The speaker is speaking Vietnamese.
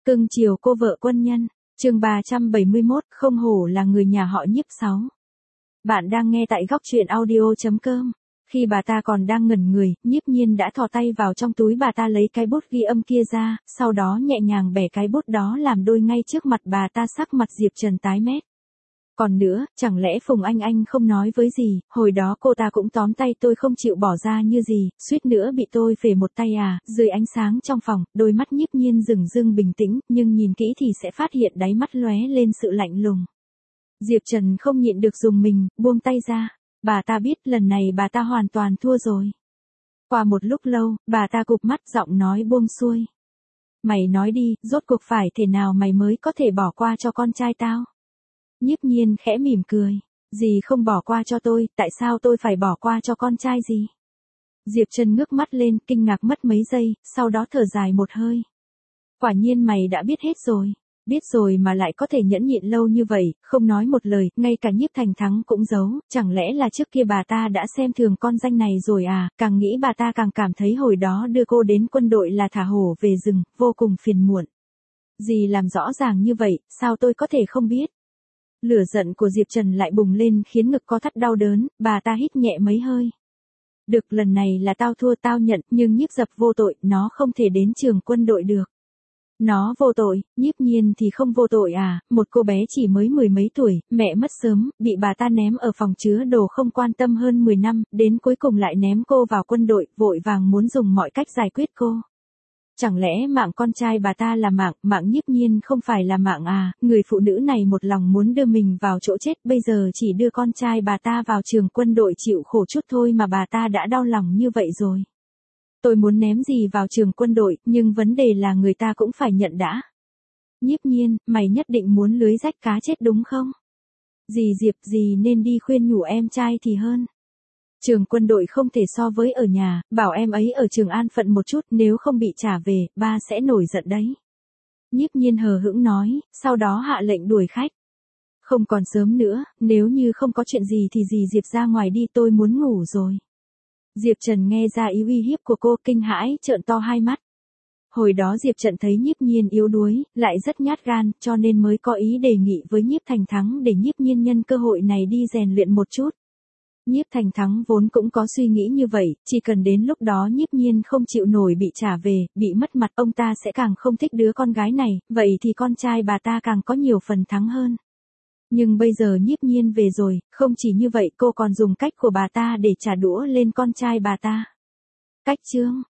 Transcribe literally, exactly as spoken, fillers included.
Cưng chiều cô vợ quân nhân, chương ba trăm bảy mươi mốt, không hổ là người nhà họ Nhiếp sáu. Bạn đang nghe tại góc truyện audio chấm com. Khi bà ta còn đang ngẩn người, Nhiếp Nhiên đã thò tay vào trong túi bà ta lấy cái bút ghi âm kia ra, sau đó nhẹ nhàng bẻ cái bút đó làm đôi ngay trước mặt bà ta. Sắc mặt Diệp Trần tái mét. Còn nữa, chẳng lẽ Phùng Anh Anh không nói với gì, hồi đó cô ta cũng tóm tay tôi không chịu bỏ ra như gì, suýt nữa bị tôi phể một tay à. Dưới ánh sáng trong phòng, đôi mắt Nhiếp Nhiên dửng dưng bình tĩnh, nhưng nhìn kỹ thì sẽ phát hiện đáy mắt lóe lên sự lạnh lùng. Diệp Trần không nhịn được dùng mình, buông tay ra. Bà ta biết lần này bà ta hoàn toàn thua rồi. Qua một lúc lâu, bà ta cụp mắt, giọng nói buông xuôi. Mày nói đi, rốt cuộc phải thế nào mày mới có thể bỏ qua cho con trai tao? Nhiếp Nhiên khẽ mỉm cười. Dì không bỏ qua cho tôi, tại sao tôi phải bỏ qua cho con trai gì? Diệp Trần ngước mắt lên, kinh ngạc mất mấy giây, sau đó thở dài một hơi. Quả nhiên mày đã biết hết rồi. Biết rồi mà lại có thể nhẫn nhịn lâu như vậy, không nói một lời, ngay cả Nhiếp Thành Thắng cũng giấu, chẳng lẽ là trước kia bà ta đã xem thường con danh này rồi à? Càng nghĩ bà ta càng cảm thấy hồi đó đưa cô đến quân đội là thả hổ về rừng, vô cùng phiền muộn. Dì làm rõ ràng như vậy, sao tôi có thể không biết? Lửa giận của Diệp Trần lại bùng lên khiến ngực co thắt đau đớn, bà ta hít nhẹ mấy hơi. Được, lần này là tao thua, tao nhận, nhưng Nhiếp Dập vô tội, nó không thể đến trường quân đội được. Nó vô tội, Nhiếp Nhiên thì không vô tội à? Một cô bé chỉ mới mười mấy tuổi, mẹ mất sớm, bị bà ta ném ở phòng chứa đồ không quan tâm hơn mười năm, đến cuối cùng lại ném cô vào quân đội, vội vàng muốn dùng mọi cách giải quyết cô. Chẳng lẽ mạng con trai bà ta là mạng, mạng Nhiếp Nhiên không phải là mạng à? Người phụ nữ này một lòng muốn đưa mình vào chỗ chết, bây giờ chỉ đưa con trai bà ta vào trường quân đội chịu khổ chút thôi mà bà ta đã đau lòng như vậy rồi. Tôi muốn ném gì vào trường quân đội, nhưng vấn đề là người ta cũng phải nhận đã. Nhiếp Nhiên, mày nhất định muốn lưới rách cá chết đúng không? Dì Diệp, dì nên đi khuyên nhủ em trai thì hơn. Trường quân đội không thể so với ở nhà, bảo em ấy ở trường an phận một chút, nếu không bị trả về, ba sẽ nổi giận đấy. Nhiếp Nhiên hờ hững nói, sau đó hạ lệnh đuổi khách. Không còn sớm nữa, nếu như không có chuyện gì thì dì Diệp ra ngoài đi, tôi muốn ngủ rồi. Diệp Trần nghe ra ý uy hiếp của cô, kinh hãi, trợn to hai mắt. Hồi đó Diệp Trần thấy Nhiếp Nhiên yếu đuối, lại rất nhát gan, cho nên mới có ý đề nghị với Nhiếp Thành Thắng để Nhiếp Nhiên nhân cơ hội này đi rèn luyện một chút. Nhiếp Thành Thắng vốn cũng có suy nghĩ như vậy, chỉ cần đến lúc đó Nhiếp Nhiên không chịu nổi bị trả về, bị mất mặt, ông ta sẽ càng không thích đứa con gái này, vậy thì con trai bà ta càng có nhiều phần thắng hơn. Nhưng bây giờ Nhiếp Nhiên về rồi, không chỉ như vậy cô còn dùng cách của bà ta để trả đũa lên con trai bà ta. Cách chương